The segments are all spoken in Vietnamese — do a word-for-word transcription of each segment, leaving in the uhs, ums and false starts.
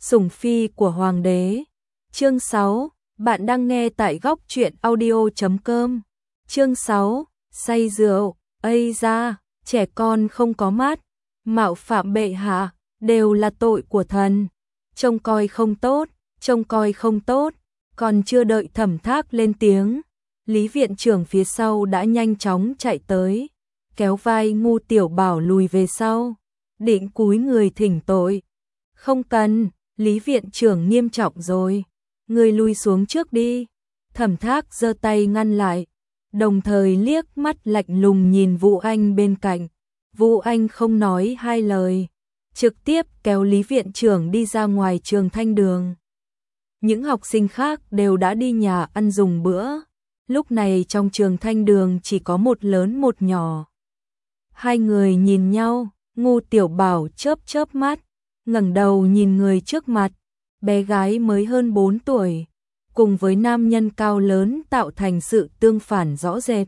Sủng phi của hoàng đế. Chương sáu, bạn đang nghe tại góc truyện audio chấm com. Chương sáu, say rượu, ây da, trẻ con không có mắt, mạo phạm bệ hạ, đều là tội của thần. Trông coi không tốt, trông coi không tốt, còn chưa đợi Thẩm Thác lên tiếng, Lý viện trưởng phía sau đã nhanh chóng chạy tới, kéo vai Ngu Tiểu Bảo lùi về sau, định cúi người thỉnh tội. Không cần, Lý viện trưởng nghiêm trọng rồi, người lui xuống trước đi. Thẩm Thác giơ tay ngăn lại, đồng thời liếc mắt lạnh lùng nhìn Vũ Anh bên cạnh. Vũ Anh không nói hai lời, trực tiếp kéo Lý viện trưởng đi ra ngoài trường Thanh Đường. Những học sinh khác đều đã đi nhà ăn dùng bữa, lúc này trong trường Thanh Đường chỉ có một lớn một nhỏ. Hai người nhìn nhau, Ngu Tiểu Bảo chớp chớp mắt, ngẩng đầu nhìn người trước mặt, bé gái mới hơn bốn tuổi, cùng với nam nhân cao lớn tạo thành sự tương phản rõ rệt.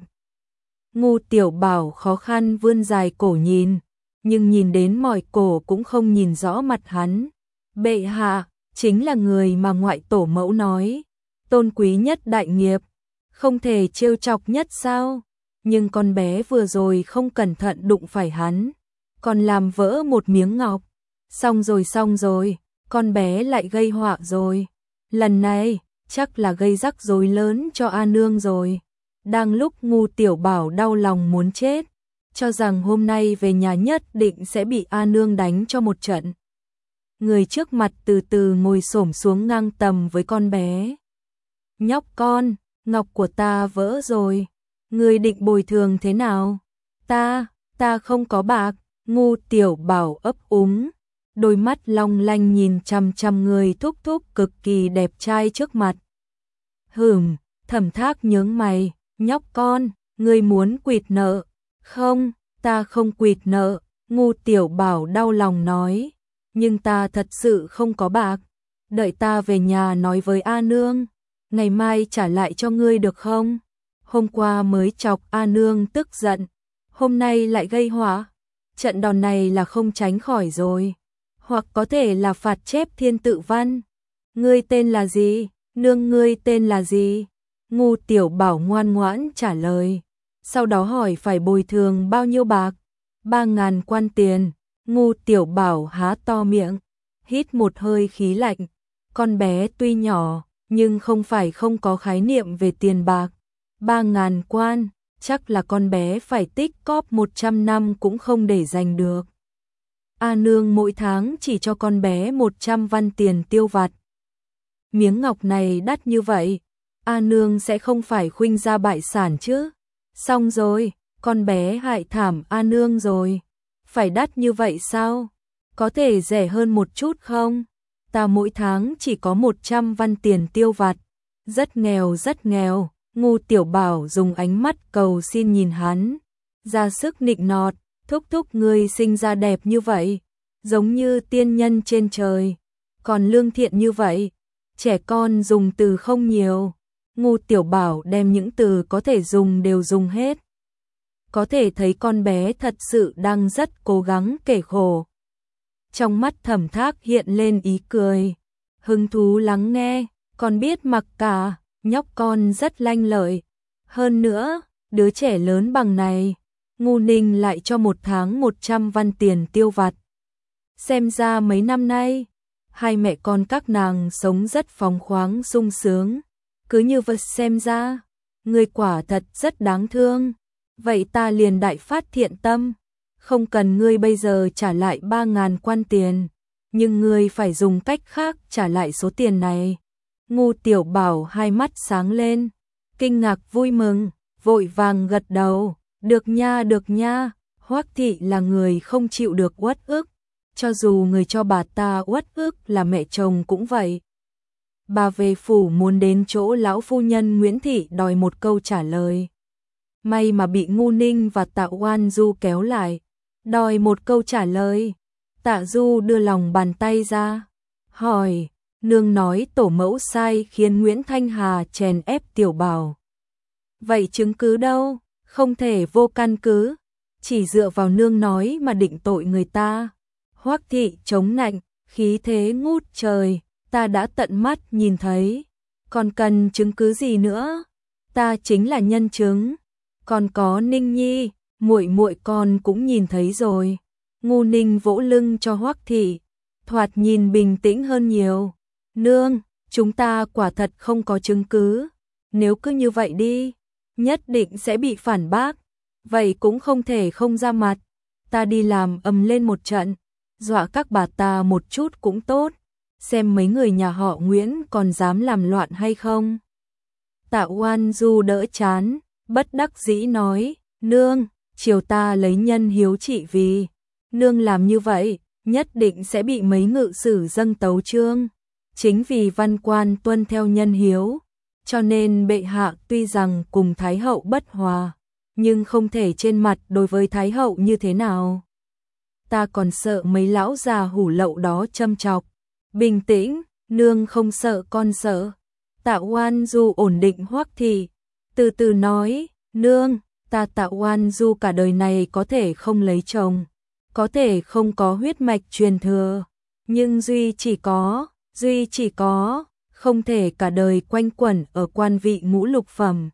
Ngu Tiểu Bảo khó khăn vươn dài cổ nhìn, nhưng nhìn đến mỏi cổ cũng không nhìn rõ mặt hắn. Bệ hạ, chính là người mà ngoại tổ mẫu nói, tôn quý nhất đại nghiệp, không thể trêu chọc nhất sao? Nhưng con bé vừa rồi không cẩn thận đụng phải hắn, còn làm vỡ một miếng ngọc. Xong rồi xong rồi, con bé lại gây họa rồi. Lần này, chắc là gây rắc rối lớn cho A Nương rồi. Đang lúc Ngu Tiểu Bảo đau lòng muốn chết, cho rằng hôm nay về nhà nhất định sẽ bị A Nương đánh cho một trận. Người trước mặt từ từ ngồi xổm xuống ngang tầm với con bé. Nhóc con, ngọc của ta vỡ rồi, người định bồi thường thế nào? Ta, ta không có bạc. Ngu Tiểu Bảo ấp úng, đôi mắt long lanh nhìn chằm chằm người thúc thúc cực kỳ đẹp trai trước mặt. Hửm, Thẩm Thác nhướng mày, nhóc con, ngươi muốn quỵt nợ? Không, ta không quỵt nợ, Ngu Tiểu Bảo đau lòng nói, nhưng ta thật sự không có bạc, đợi ta về nhà nói với A Nương, ngày mai trả lại cho ngươi được không? Hôm qua mới chọc A Nương tức giận, hôm nay lại gây họa, trận đòn này là không tránh khỏi rồi, hoặc có thể là phạt chép thiên tự văn. Ngươi tên là gì? Nương ngươi tên là gì? Ngu Tiểu Bảo ngoan ngoãn trả lời, sau đó hỏi phải bồi thường bao nhiêu bạc? Ba ngàn quan tiền. Ngu Tiểu Bảo há to miệng, hít một hơi khí lạnh, con bé tuy nhỏ, nhưng không phải không có khái niệm về tiền bạc. Ba ngàn quan, chắc là con bé phải tích cóp một trăm năm cũng không để dành được. A Nương mỗi tháng chỉ cho con bé một trăm văn tiền tiêu vặt. Miếng ngọc này đắt như vậy, A Nương sẽ không phải khuynh ra bại sản chứ? Xong rồi, con bé hại thảm A Nương rồi. Phải đắt như vậy sao? Có thể rẻ hơn một chút không? Ta mỗi tháng chỉ có một trăm văn tiền tiêu vặt. Rất nghèo rất nghèo. Ngu Tiểu Bảo dùng ánh mắt cầu xin nhìn hắn, ra sức nịnh nọt, thúc thúc ngươi sinh ra đẹp như vậy, giống như tiên nhân trên trời, còn lương thiện như vậy. Trẻ con dùng từ không nhiều, Ngu Tiểu Bảo đem những từ có thể dùng đều dùng hết. Có thể thấy con bé thật sự đang rất cố gắng kể khổ. Trong mắt Thẩm Thác hiện lên ý cười, hứng thú lắng nghe, còn biết mặc cả, nhóc con rất lanh lợi. Hơn nữa, đứa trẻ lớn bằng này, Ngu Ninh lại cho một tháng một trăm văn tiền tiêu vặt. Xem ra mấy năm nay, hai mẹ con các nàng sống rất phóng khoáng sung sướng. Cứ như vật xem ra, người quả thật rất đáng thương. Vậy ta liền đại phát thiện tâm, không cần ngươi bây giờ trả lại ba ngàn quan tiền, nhưng ngươi phải dùng cách khác trả lại số tiền này. Ngu Tiểu Bảo hai mắt sáng lên, kinh ngạc vui mừng, vội vàng gật đầu, được nha được nha, Hoắc thị là người không chịu được uất ức, cho dù người cho bà ta uất ức là mẹ chồng cũng vậy. Bà về phủ muốn đến chỗ lão phu nhân Nguyễn Thị đòi một câu trả lời. May mà bị Ngu Ninh và Tạ Oan Du kéo lại, đòi một câu trả lời. Tạ Du đưa lòng bàn tay ra, hỏi, nương nói tổ mẫu sai khiến Nguyễn Thanh Hà chèn ép Tiểu Bảo. Vậy chứng cứ đâu? Không thể vô căn cứ, chỉ dựa vào nương nói mà định tội người ta. Hoắc thị chống nạnh, khí thế ngút trời, ta đã tận mắt nhìn thấy, còn cần chứng cứ gì nữa? Ta chính là nhân chứng. Còn có Ninh Nhi, muội muội con cũng nhìn thấy rồi. Ngu Ninh vỗ lưng cho Hoắc Thị, thoạt nhìn bình tĩnh hơn nhiều. Nương, chúng ta quả thật không có chứng cứ. Nếu cứ như vậy đi, nhất định sẽ bị phản bác. Vậy cũng không thể không ra mặt. Ta đi làm ầm lên một trận, dọa các bà ta một chút cũng tốt. Xem mấy người nhà họ Nguyễn còn dám làm loạn hay không. Tạ Oan Du đỡ chán, bất đắc dĩ nói, nương, chiều ta lấy nhân hiếu trị vì. Nương làm như vậy, nhất định sẽ bị mấy ngự sử dâng tấu chương. Chính vì văn quan tuân theo nhân hiếu, cho nên bệ hạ tuy rằng cùng Thái hậu bất hòa, nhưng không thể trên mặt đối với Thái hậu như thế nào. Ta còn sợ mấy lão già hủ lậu đó châm chọc. Bình tĩnh, nương không sợ con sợ. Tạ Oan Du ổn định Hoắc Thị, từ từ nói, nương, ta Tạ Oan Du cả đời này có thể không lấy chồng, có thể không có huyết mạch truyền thừa, nhưng duy chỉ có, duy chỉ có, không thể cả đời quanh quẩn ở quan vị ngũ lục phẩm.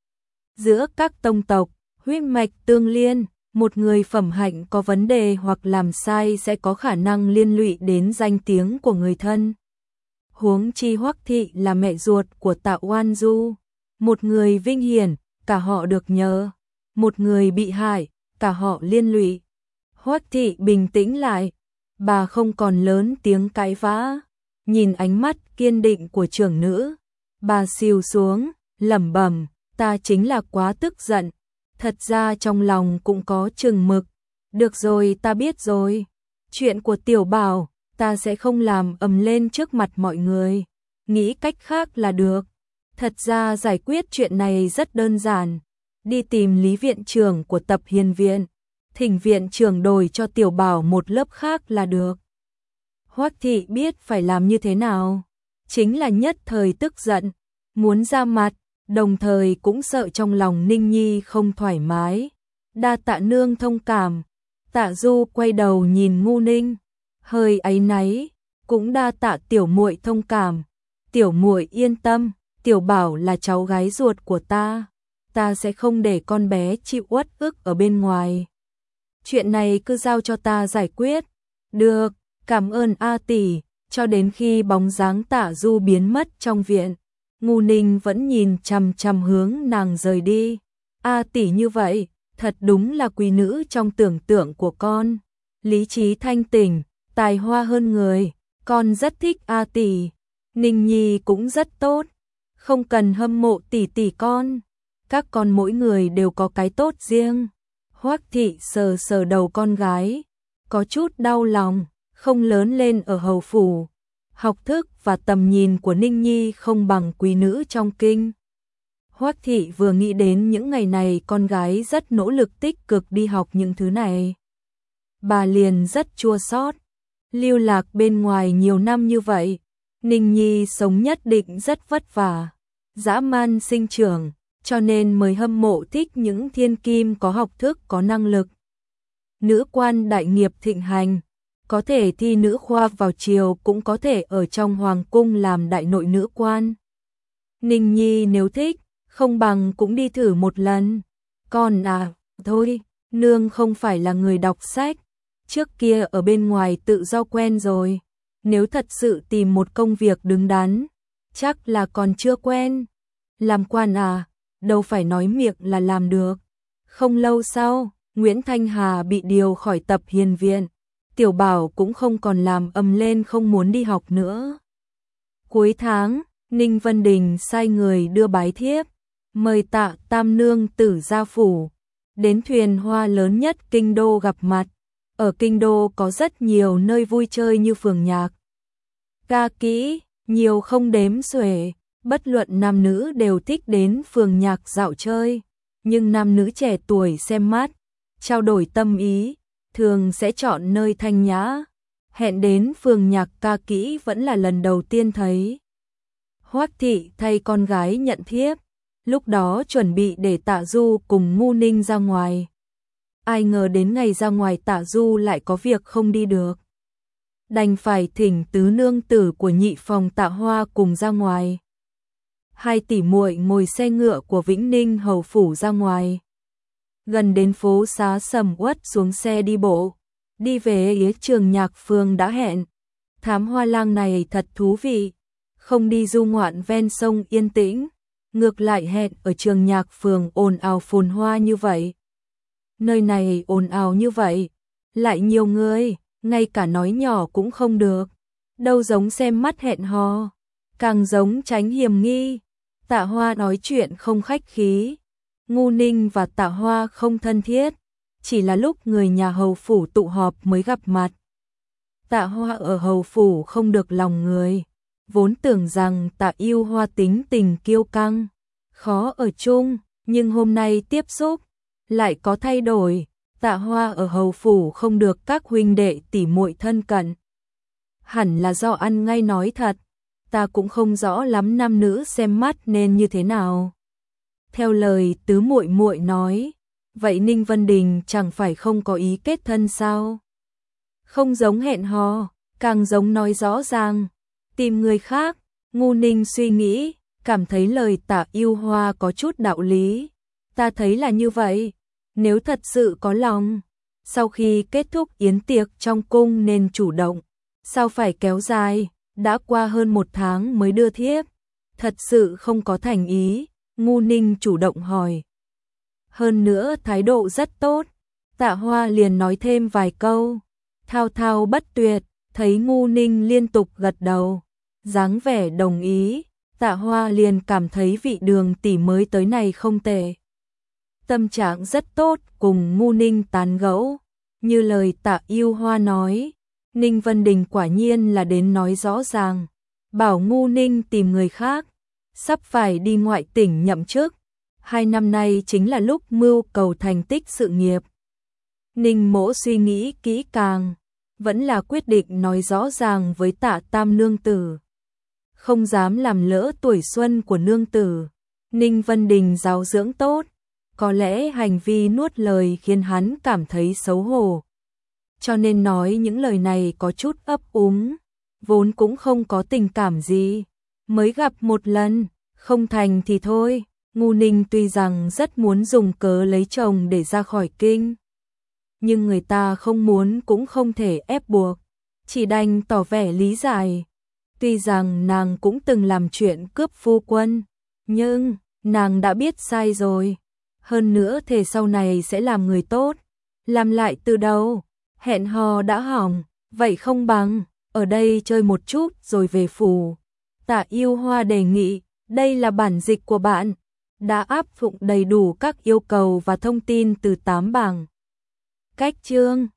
Giữa các tông tộc, huyết mạch tương liên, một người phẩm hạnh có vấn đề hoặc làm sai sẽ có khả năng liên lụy đến danh tiếng của người thân. Huống chi Hoắc Thị là mẹ ruột của Tạ Oan Du, một người vinh hiển, cả họ được nhờ, một người bị hại, cả họ liên lụy. Hoắc Thị bình tĩnh lại, bà không còn lớn tiếng cãi vã, nhìn ánh mắt kiên định của trưởng nữ, bà xìu xuống, lẩm bẩm, ta chính là quá tức giận, thật ra trong lòng cũng có chừng mực. Được rồi, ta biết rồi. Chuyện của Tiểu Bảo, ta sẽ không làm ầm lên trước mặt mọi người. Nghĩ cách khác là được. Thật ra giải quyết chuyện này rất đơn giản. Đi tìm Lý viện trưởng của Tập Hiền viện, thỉnh viện trưởng đổi cho Tiểu Bảo một lớp khác là được. Hoắc Thị biết phải làm như thế nào. Chính là nhất thời tức giận, muốn ra mặt, đồng thời cũng sợ trong lòng Ninh Nhi không thoải mái. Đa tạ nương thông cảm. Tạ Du quay đầu nhìn Ngu Ninh, hơi áy náy, cũng đa tạ tiểu muội thông cảm. Tiểu muội yên tâm, Tiểu Bảo là cháu gái ruột của ta, ta sẽ không để con bé chịu uất ức ở bên ngoài. Chuyện này cứ giao cho ta giải quyết. Được, cảm ơn A tỷ. Cho đến khi bóng dáng Tạ Du biến mất trong viện, Ngu Ninh vẫn nhìn chằm chằm hướng nàng rời đi. A tỷ như vậy, thật đúng là quý nữ trong tưởng tượng của con. Lý trí thanh tỉnh, tài hoa hơn người, con rất thích A tỷ. Ninh Nhi cũng rất tốt, không cần hâm mộ tỷ tỷ con. Các con mỗi người đều có cái tốt riêng. Hoắc Thị sờ sờ đầu con gái, có chút đau lòng, không lớn lên ở hầu phủ. Học thức và tầm nhìn của Ninh Nhi không bằng quý nữ trong kinh. Hoắc Thị vừa nghĩ đến những ngày này con gái rất nỗ lực tích cực đi học những thứ này, bà liền rất chua xót. Lưu lạc bên ngoài nhiều năm như vậy, Ninh Nhi sống nhất định rất vất vả, dã man sinh trưởng, cho nên mới hâm mộ thích những thiên kim có học thức có năng lực. Nữ quan đại nghiệp thịnh hành, có thể thi nữ khoa vào triều cũng có thể ở trong hoàng cung làm đại nội nữ quan. Ninh Nhi nếu thích, không bằng cũng đi thử một lần. Con à, thôi, nương không phải là người đọc sách, trước kia ở bên ngoài tự do quen rồi, nếu thật sự tìm một công việc đứng đắn, chắc là còn chưa quen. Làm quan à, đâu phải nói miệng là làm được. Không lâu sau, Nguyễn Thanh Hà bị điều khỏi Tập Hiền viện, Tiểu Bảo cũng không còn làm ầm lên không muốn đi học nữa. Cuối tháng, Ninh Vân Đình sai người đưa bái thiếp, mời Tạ Tam Nương tử gia phủ, đến thuyền hoa lớn nhất kinh đô gặp mặt. Ở kinh đô có rất nhiều nơi vui chơi như phường nhạc, ca kỹ, nhiều không đếm xuể, bất luận nam nữ đều thích đến phường nhạc dạo chơi, nhưng nam nữ trẻ tuổi xem mát, trao đổi tâm ý, thường sẽ chọn nơi thanh nhã. Hẹn đến phường nhạc ca kỹ vẫn là lần đầu tiên thấy. Hoắc Thị thay con gái nhận thiếp, lúc đó chuẩn bị để Tạ Du cùng Ngu Ninh ra ngoài. Ai ngờ đến ngày ra ngoài Tạ Du lại có việc không đi được. đành phải thỉnh tứ nương tử của nhị phòng Tạ Hoa cùng ra ngoài. Hai tỷ muội ngồi xe ngựa của Vĩnh Ninh hầu phủ ra ngoài. Gần đến phố xá sầm uất xuống xe đi bộ, đi về phía Trường Nhạc Phường đã hẹn. Thám hoa lang này thật thú vị, không đi du ngoạn ven sông yên tĩnh, ngược lại hẹn ở Trường Nhạc Phường ồn ào phồn hoa như vậy. Nơi này ồn ào như vậy, lại nhiều người, ngay cả nói nhỏ cũng không được, đâu giống xem mắt hẹn hò, càng giống tránh hiểm nghi. Tạ Hoa nói chuyện không khách khí, Ngu Ninh và Tạ Hoa không thân thiết, chỉ là lúc người nhà hầu phủ tụ họp mới gặp mặt. Tạ Hoa ở hầu phủ không được lòng người, vốn tưởng rằng Tạ Yêu Hoa tính tình kiêu căng, khó ở chung, nhưng hôm nay tiếp xúc, lại có thay đổi. Tạ Hoa ở hầu phủ không được các huynh đệ tỷ muội thân cận. Hẳn là do ăn ngay nói thật, ta cũng không rõ lắm nam nữ xem mắt nên như thế nào. Theo lời tứ muội muội nói, vậy Ninh Vân Đình chẳng phải không có ý kết thân sao? Không giống hẹn hò, càng giống nói rõ ràng, tìm người khác. Ngu Ninh suy nghĩ, cảm thấy lời Tạ Yêu Hoa có chút đạo lý. Ta thấy là như vậy, nếu thật sự có lòng, sau khi kết thúc yến tiệc trong cung nên chủ động, sao phải kéo dài, đã qua hơn một tháng mới đưa thiếp, thật sự không có thành ý. Ngu Ninh chủ động hỏi. Hơn nữa thái độ rất tốt, Tạ Hoa liền nói thêm vài câu, thao thao bất tuyệt, thấy Ngu Ninh liên tục gật đầu, dáng vẻ đồng ý, Tạ Hoa liền cảm thấy vị Đường tỷ mới tới này không tệ. Tâm trạng rất tốt, cùng Ngu Ninh tán gẫu, như lời Tạ Yêu Hoa nói, Ninh Vân Đình quả nhiên là đến nói rõ ràng, bảo Ngu Ninh tìm người khác, sắp phải đi ngoại tỉnh nhậm chức, hai năm nay chính là lúc mưu cầu thành tích sự nghiệp. Ninh Mỗ suy nghĩ kỹ càng, vẫn là quyết định nói rõ ràng với Tạ Tam nương tử, không dám làm lỡ tuổi xuân của nương tử. Ninh Vân Đình giáo dưỡng tốt, có lẽ hành vi nuốt lời khiến hắn cảm thấy xấu hổ, cho nên nói những lời này có chút ấp úng, vốn cũng không có tình cảm gì, mới gặp một lần, không thành thì thôi. Ngu Ninh tuy rằng rất muốn dùng cớ lấy chồng để ra khỏi kinh, nhưng người ta không muốn cũng không thể ép buộc, chỉ đành tỏ vẻ lý giải. Tuy rằng nàng cũng từng làm chuyện cướp phu quân, nhưng nàng đã biết sai rồi, hơn nữa thề sau này sẽ làm người tốt, làm lại từ đầu. Hẹn hò đã hỏng, vậy không bằng ở đây chơi một chút rồi về phủ. Tạ Yêu Hoa đề nghị, đây là bản dịch của bạn, đã áp dụng đầy đủ các yêu cầu và thông tin từ tám bảng cách chương.